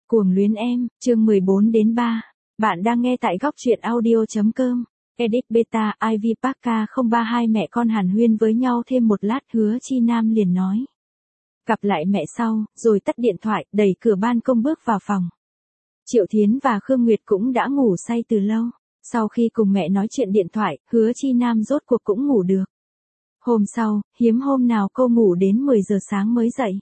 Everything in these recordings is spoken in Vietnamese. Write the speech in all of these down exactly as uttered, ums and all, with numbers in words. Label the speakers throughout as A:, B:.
A: Cuồng luyến em, chương mười bốn đến ba. Bạn đang nghe tại góc truyện audio.com. Edit Beta, Ivy Park không ba hai mẹ con hàn huyên với nhau thêm một lát, Hứa Chi Nam liền nói. Gặp lại mẹ sau, rồi tắt điện thoại, đẩy cửa ban công bước vào phòng. Triệu Thiến và Khương Nguyệt cũng đã ngủ say từ lâu. Sau khi cùng mẹ nói chuyện điện thoại, Hứa Chi Nam rốt cuộc cũng ngủ được. Hôm sau, hiếm hôm nào cô ngủ đến mười giờ sáng mới dậy.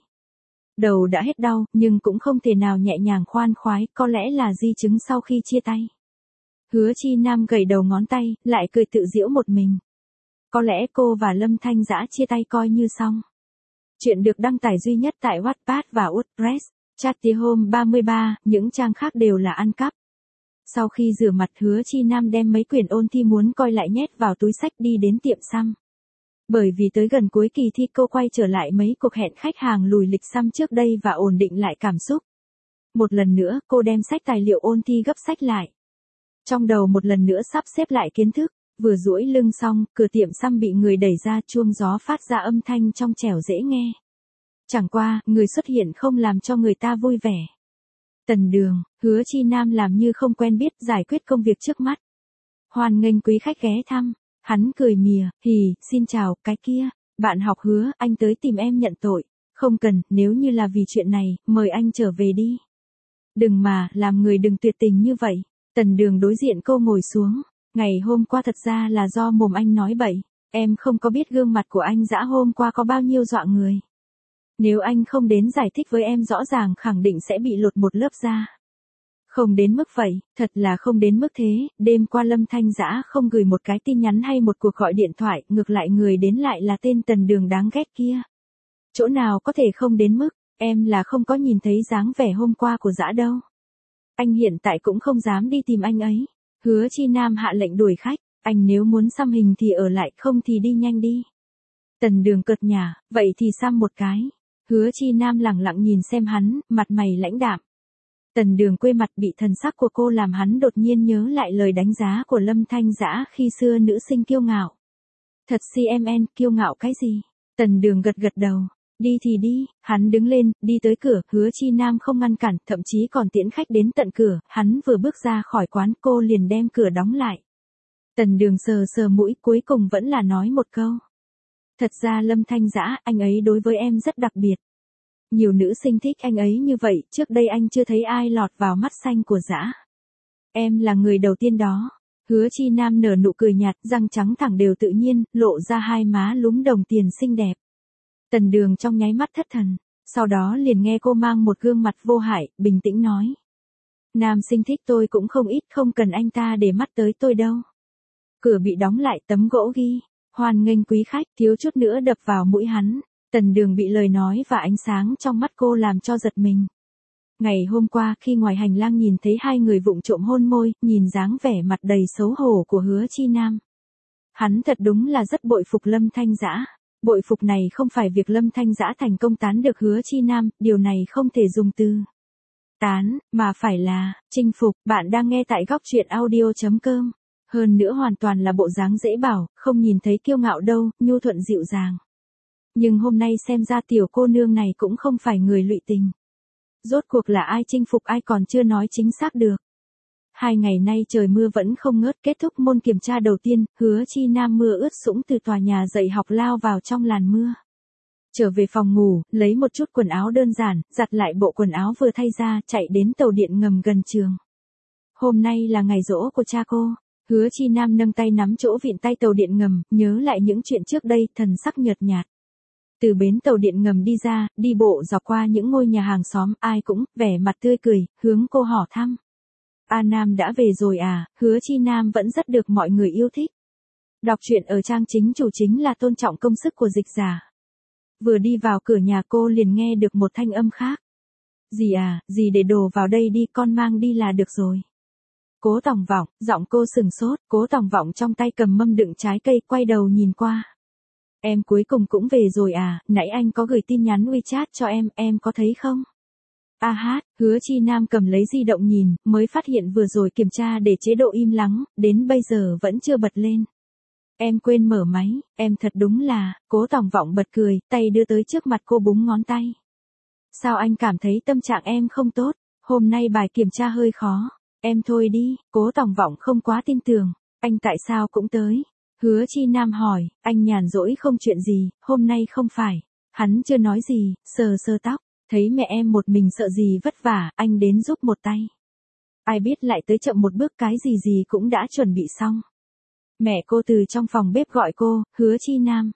A: Đầu đã hết đau, nhưng cũng không thể nào nhẹ nhàng khoan khoái, có lẽ là di chứng sau khi chia tay. Hứa Chi Nam gầy đầu ngón tay, lại cười tự giễu một mình. Có lẽ cô và Lâm Thanh Dã chia tay coi như xong. Chuyện được đăng tải duy nhất tại Wattpad và WordPress, Chatty Home ba mươi ba, những trang khác đều là ăn cắp. Sau khi rửa mặt, Hứa Chi Nam đem mấy quyển ôn thi muốn coi lại nhét vào túi xách đi đến tiệm xăm. Bởi vì tới gần cuối kỳ thi, cô quay trở lại mấy cuộc hẹn khách hàng lùi lịch xăm trước đây và ổn định lại cảm xúc. Một lần nữa, cô đem sách tài liệu ôn thi gấp sách lại. Trong đầu một lần nữa sắp xếp lại kiến thức, vừa duỗi lưng xong, cửa tiệm xăm bị người đẩy ra, chuông gió phát ra âm thanh trong trẻo dễ nghe. Chẳng qua, người xuất hiện không làm cho người ta vui vẻ. Tần Đường. Hứa Chi Nam làm như không quen biết, giải quyết công việc trước mắt. Hoan nghênh quý khách ghé thăm. Hắn cười mỉa, hì, xin chào, cái kia, bạn học Hứa, anh tới tìm em nhận tội. Không cần, nếu như là vì chuyện này, mời anh trở về đi. Đừng mà, làm người đừng tuyệt tình như vậy. Tần Đường đối diện cô ngồi xuống. Ngày hôm qua thật ra là do mồm anh nói bậy. Em không có biết gương mặt của anh Dã hôm qua có bao nhiêu dọa người. Nếu anh không đến giải thích với em rõ ràng, khẳng định sẽ bị lột một lớp da. Không đến mức vậy, thật là không đến mức thế. Đêm qua Lâm Thanh Dã không gửi một cái tin nhắn hay một cuộc gọi điện thoại, ngược lại người đến lại là tên Tần Đường đáng ghét kia. Chỗ nào có thể không đến mức, em là không có nhìn thấy dáng vẻ hôm qua của Dã đâu. Anh hiện tại cũng không dám đi tìm anh ấy. Hứa Chi Nam hạ lệnh đuổi khách, anh nếu muốn xăm hình thì ở lại, không thì đi nhanh đi. Tần Đường cợt nhả, vậy thì xăm một cái. Hứa Chi Nam lẳng lặng nhìn xem hắn, mặt mày lãnh đạm. Tần Đường quê mặt, bị thần sắc của cô làm hắn đột nhiên nhớ lại lời đánh giá của Lâm Thanh Dã khi xưa, nữ sinh kiêu ngạo. Thật xê em en, kiêu ngạo cái gì? Tần Đường gật gật đầu. Đi thì đi, hắn đứng lên, đi tới cửa, Hứa Chi Nam không ngăn cản, thậm chí còn tiễn khách đến tận cửa, hắn vừa bước ra khỏi quán, cô liền đem cửa đóng lại. Tần Đường sờ sờ mũi, cuối cùng vẫn là nói một câu. Thật ra Lâm Thanh Dã, anh ấy đối với em rất đặc biệt. Nhiều nữ sinh thích anh ấy như vậy, trước đây anh chưa thấy ai lọt vào mắt xanh của Dã. Em là người đầu tiên đó. Hứa Chi Nam nở nụ cười nhạt, răng trắng thẳng đều tự nhiên, lộ ra hai má lúm đồng tiền xinh đẹp. Tần Đường trong nháy mắt thất thần, sau đó liền nghe cô mang một gương mặt vô hại, bình tĩnh nói. Nam sinh thích tôi cũng không ít, không cần anh ta để mắt tới tôi đâu. Cửa bị đóng lại, tấm gỗ ghi, hoan nghênh quý khách, thiếu chút nữa đập vào mũi hắn. Tần Đường bị lời nói và ánh sáng trong mắt cô làm cho giật mình. Ngày hôm qua khi ngoài hành lang nhìn thấy hai người vụng trộm hôn môi, nhìn dáng vẻ mặt đầy xấu hổ của Hứa Chi Nam. Hắn thật đúng là rất bội phục Lâm Thanh Dã. Bội phục này không phải việc Lâm Thanh Dã thành công tán được Hứa Chi Nam, điều này không thể dùng từ tán, mà phải là chinh phục. Bạn đang nghe tại góc truyện audio.com. Hơn nữa hoàn toàn là bộ dáng dễ bảo, không nhìn thấy kiêu ngạo đâu, nhu thuận dịu dàng. Nhưng hôm nay xem ra tiểu cô nương này cũng không phải người lụy tình. Rốt cuộc là ai chinh phục ai còn chưa nói chính xác được. Hai ngày nay trời mưa vẫn không ngớt, kết thúc môn kiểm tra đầu tiên, Hứa Chi Nam mưa ướt sũng từ tòa nhà dạy học lao vào trong làn mưa. Trở về phòng ngủ, lấy một chút quần áo đơn giản, giặt lại bộ quần áo vừa thay ra, chạy đến tàu điện ngầm gần trường. Hôm nay là ngày giỗ của cha cô. Hứa Chi Nam nâng tay nắm chỗ vịn tay tàu điện ngầm, nhớ lại những chuyện trước đây, thần sắc nhợt nhạt. Từ bến tàu điện ngầm đi ra, đi bộ dọc qua những ngôi nhà hàng xóm, ai cũng vẻ mặt tươi cười, hướng cô hỏi thăm. A Nam đã về rồi à? Hứa Chi Nam vẫn rất được mọi người yêu thích. Đọc truyện ở trang chính chủ chính là tôn trọng công sức của dịch giả. Vừa đi vào cửa nhà cô liền nghe được một thanh âm khác. Dì à, dì để đồ vào đây đi, con mang đi là được rồi. Cố Tòng Vọng, giọng cô sừng sốt, Cố Tòng Vọng trong tay cầm mâm đựng trái cây, quay đầu nhìn qua. Em cuối cùng cũng về rồi à, nãy anh có gửi tin nhắn WeChat cho em, em có thấy không? A hát, Hứa Chi Nam cầm lấy di động nhìn, mới phát hiện vừa rồi kiểm tra để chế độ im lắng, đến bây giờ vẫn chưa bật lên. Em quên mở máy, em thật đúng là, Cố Tòng Vọng bật cười, tay đưa tới trước mặt cô búng ngón tay. Sao anh cảm thấy tâm trạng em không tốt? Hôm nay bài kiểm tra hơi khó. Em thôi đi, Cố Tòng Vọng không quá tin tưởng. Anh tại sao cũng tới? Hứa Chi Nam hỏi, anh nhàn rỗi không chuyện gì, hôm nay không phải. Hắn chưa nói gì, sờ sờ tóc, thấy mẹ em một mình sợ gì vất vả, anh đến giúp một tay. Ai biết lại tới chậm một bước, cái gì gì cũng đã chuẩn bị xong. Mẹ cô từ trong phòng bếp gọi cô, Hứa Chi Nam.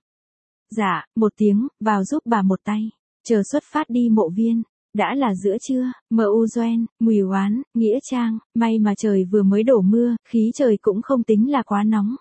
A: Dạ, một tiếng, vào giúp bà một tay. Chờ xuất phát đi Mộ Viên. Đã là giữa trưa, mờ u doen, Mùi Oán, Nghĩa Trang, may mà trời vừa mới đổ mưa, khí trời cũng không tính là quá nóng.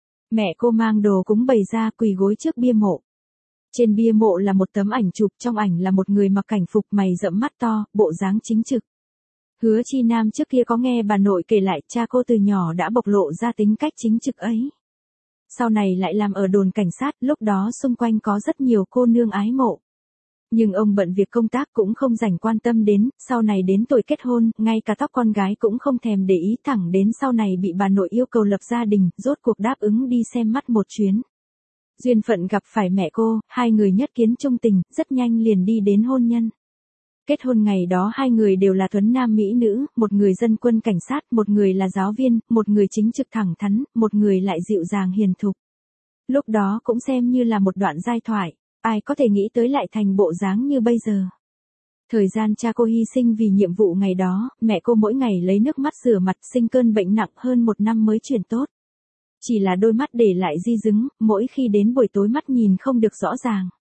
A: Mẹ cô mang đồ cúng bày ra, quỳ gối trước bia mộ. Trên bia mộ là một tấm ảnh chụp, trong ảnh là một người mặc cảnh phục, mày rậm mắt to, bộ dáng chính trực. Hứa Chi Nam trước kia có nghe bà nội kể lại cha cô từ nhỏ đã bộc lộ ra tính cách chính trực ấy. Sau này lại làm ở đồn cảnh sát, lúc đó xung quanh có rất nhiều cô nương ái mộ. Nhưng ông bận việc công tác cũng không dành quan tâm đến, sau này đến tuổi kết hôn, ngay cả tóc con gái cũng không thèm để ý, thẳng đến sau này bị bà nội yêu cầu lập gia đình, rốt cuộc đáp ứng đi xem mắt một chuyến. Duyên phận gặp phải mẹ cô, hai người nhất kiến chung tình, rất nhanh liền đi đến hôn nhân. Kết hôn ngày đó hai người đều là tuấn nam mỹ nữ, một người dân quân cảnh sát, một người là giáo viên, một người chính trực thẳng thắn, một người lại dịu dàng hiền thục. Lúc đó cũng xem như là một đoạn giai thoại, ai có thể nghĩ tới lại thành bộ dáng như bây giờ. Thời gian cha cô hy sinh vì nhiệm vụ ngày đó, mẹ cô mỗi ngày lấy nước mắt rửa mặt, sinh cơn bệnh nặng hơn một năm mới chuyển tốt. Chỉ là đôi mắt để lại di chứng, mỗi khi đến buổi tối mắt nhìn không được rõ ràng.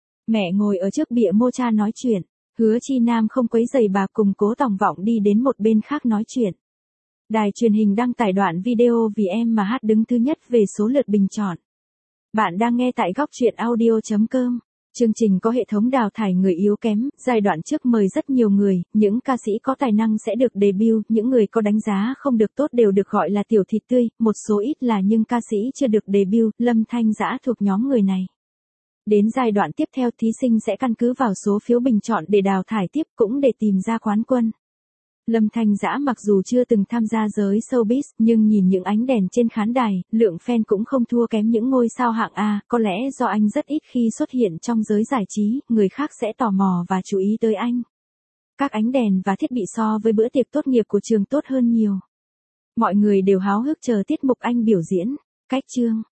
A: Mẹ ngồi ở trước bia mộ cha nói chuyện, Hứa Chi Nam không quấy rầy bà, cùng Cố Tòng Vọng đi đến một bên khác nói chuyện. Đài truyền hình đăng tải đoạn video Vì Em Mà Hát đứng thứ nhất về số lượt bình chọn. Bạn đang nghe tại góc truyện audio chấm com. Chương trình có hệ thống đào thải người yếu kém, giai đoạn trước mời rất nhiều người, những ca sĩ có tài năng sẽ được debut, những người có đánh giá không được tốt đều được gọi là tiểu thịt tươi, một số ít là nhưng ca sĩ chưa được debut, Lâm Thanh Dã thuộc nhóm người này. Đến giai đoạn tiếp theo thí sinh sẽ căn cứ vào số phiếu bình chọn để đào thải tiếp, cũng để tìm ra quán quân. Lâm Thanh Dã mặc dù chưa từng tham gia giới showbiz, nhưng nhìn những ánh đèn trên khán đài, lượng fan cũng không thua kém những ngôi sao hạng A, có lẽ do anh rất ít khi xuất hiện trong giới giải trí, người khác sẽ tò mò và chú ý tới anh. Các ánh đèn và thiết bị so với bữa tiệc tốt nghiệp của trường tốt hơn nhiều. Mọi người đều háo hức chờ tiết mục anh biểu diễn. Cách chương